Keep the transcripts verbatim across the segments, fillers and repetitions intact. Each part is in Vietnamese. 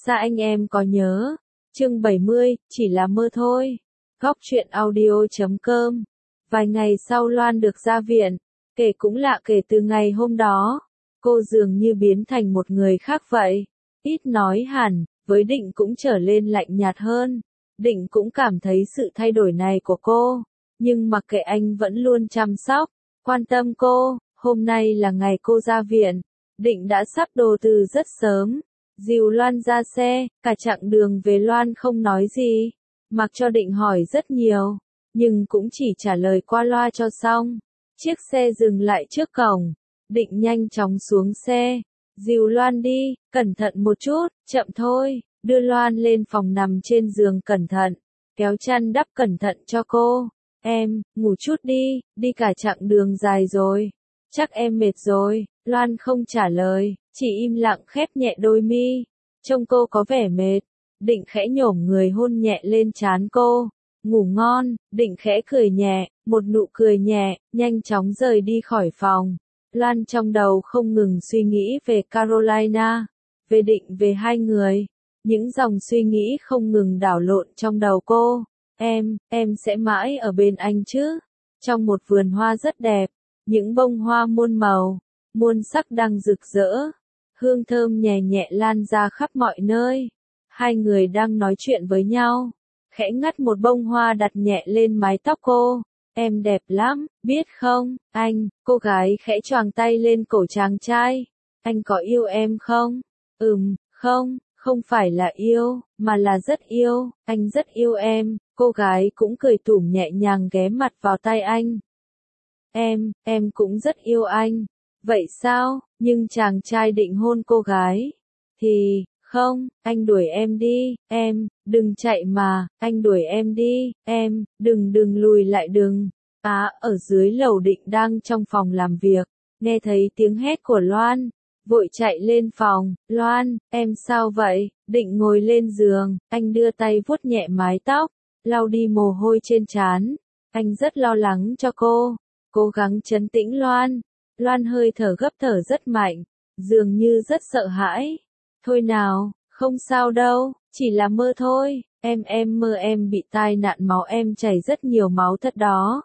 xa anh em có nhớ. Chương bảy mươi, chỉ là mơ thôi. Góc truyện audio chấm com. Vài ngày sau Loan được ra viện. Kể cũng lạ, kể từ ngày hôm đó, cô dường như biến thành một người khác vậy. Ít nói hẳn, với Định cũng trở lên lạnh nhạt hơn. Định cũng cảm thấy sự thay đổi này của cô, nhưng mặc kệ anh vẫn luôn chăm sóc, quan tâm cô. Hôm nay là ngày cô ra viện, Định đã sắp đồ từ rất sớm, dìu Loan ra xe, cả chặng đường về Loan không nói gì, mặc cho Định hỏi rất nhiều, nhưng cũng chỉ trả lời qua loa cho xong. Chiếc xe dừng lại trước cổng, Định nhanh chóng xuống xe, dìu Loan đi, cẩn thận một chút, chậm thôi, đưa Loan lên phòng nằm trên giường cẩn thận, kéo chăn đắp cẩn thận cho cô. Em, ngủ chút đi, đi cả chặng đường dài rồi. Chắc em mệt rồi. Loan không trả lời, chỉ im lặng khép nhẹ đôi mi. Trông cô có vẻ mệt. Định khẽ nhổm người hôn nhẹ lên trán cô. Ngủ ngon. Định khẽ cười nhẹ, một nụ cười nhẹ, nhanh chóng rời đi khỏi phòng. Loan trong đầu không ngừng suy nghĩ về Carolina, về Định, về hai người. Những dòng suy nghĩ không ngừng đảo lộn trong đầu cô. Em, em sẽ mãi ở bên anh chứ. Trong một vườn hoa rất đẹp, những bông hoa muôn màu, muôn sắc đang rực rỡ. Hương thơm nhẹ nhẹ lan ra khắp mọi nơi. Hai người đang nói chuyện với nhau. Khẽ ngắt một bông hoa đặt nhẹ lên mái tóc cô. Em đẹp lắm, biết không, anh. Cô gái khẽ choàng tay lên cổ chàng trai. Anh có yêu em không? Ừm, không, không phải là yêu, mà là rất yêu, anh rất yêu em. Cô gái cũng cười tủm nhẹ nhàng ghé mặt vào tay anh. Em, em cũng rất yêu anh. Vậy sao? Nhưng chàng trai định hôn cô gái. Thì, không, anh đuổi em đi, em, đừng chạy mà, anh đuổi em đi, em, đừng đừng lùi lại đừng. Á, ở dưới lầu Định đang trong phòng làm việc, nghe thấy tiếng hét của Loan, vội chạy lên phòng. Loan, em sao vậy? Định ngồi lên giường, anh đưa tay vuốt nhẹ mái tóc, lau đi mồ hôi trên trán. Anh rất lo lắng cho cô, cố gắng trấn tĩnh Loan. Loan hơi thở gấp, thở rất mạnh, dường như rất sợ hãi. Thôi nào, không sao đâu, chỉ là mơ thôi, em em mơ em bị tai nạn máu, em chảy rất nhiều máu thật đó.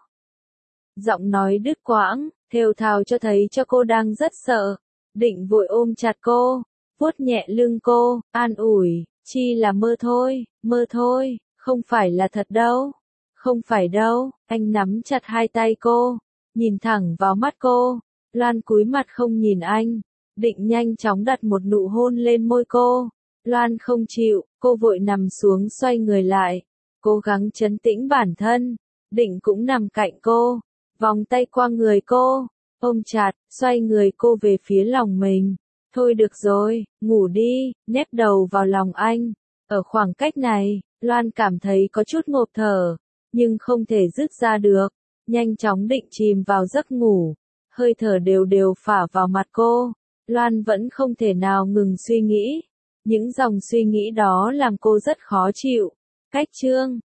Giọng nói đứt quãng, thều thào cho thấy cho cô đang rất sợ. Định vội ôm chặt cô, vuốt nhẹ lưng cô, an ủi, chỉ là mơ thôi, mơ thôi, không phải là thật đâu. Không phải đâu. Anh nắm chặt hai tay cô, nhìn thẳng vào mắt cô. Loan cúi mặt không nhìn anh. Định nhanh chóng đặt một nụ hôn lên môi cô. Loan không chịu, cô vội nằm xuống xoay người lại, cố gắng trấn tĩnh bản thân. Định cũng nằm cạnh cô, vòng tay qua người cô, ôm chặt, xoay người cô về phía lòng mình. Thôi được rồi, ngủ đi, nép đầu vào lòng anh. Ở khoảng cách này, Loan cảm thấy có chút ngộp thở, nhưng không thể dứt ra được. Nhanh chóng Định chìm vào giấc ngủ, hơi thở đều đều phả vào mặt cô. Loan vẫn không thể nào ngừng suy nghĩ. Những dòng suy nghĩ đó làm cô rất khó chịu. Cách chương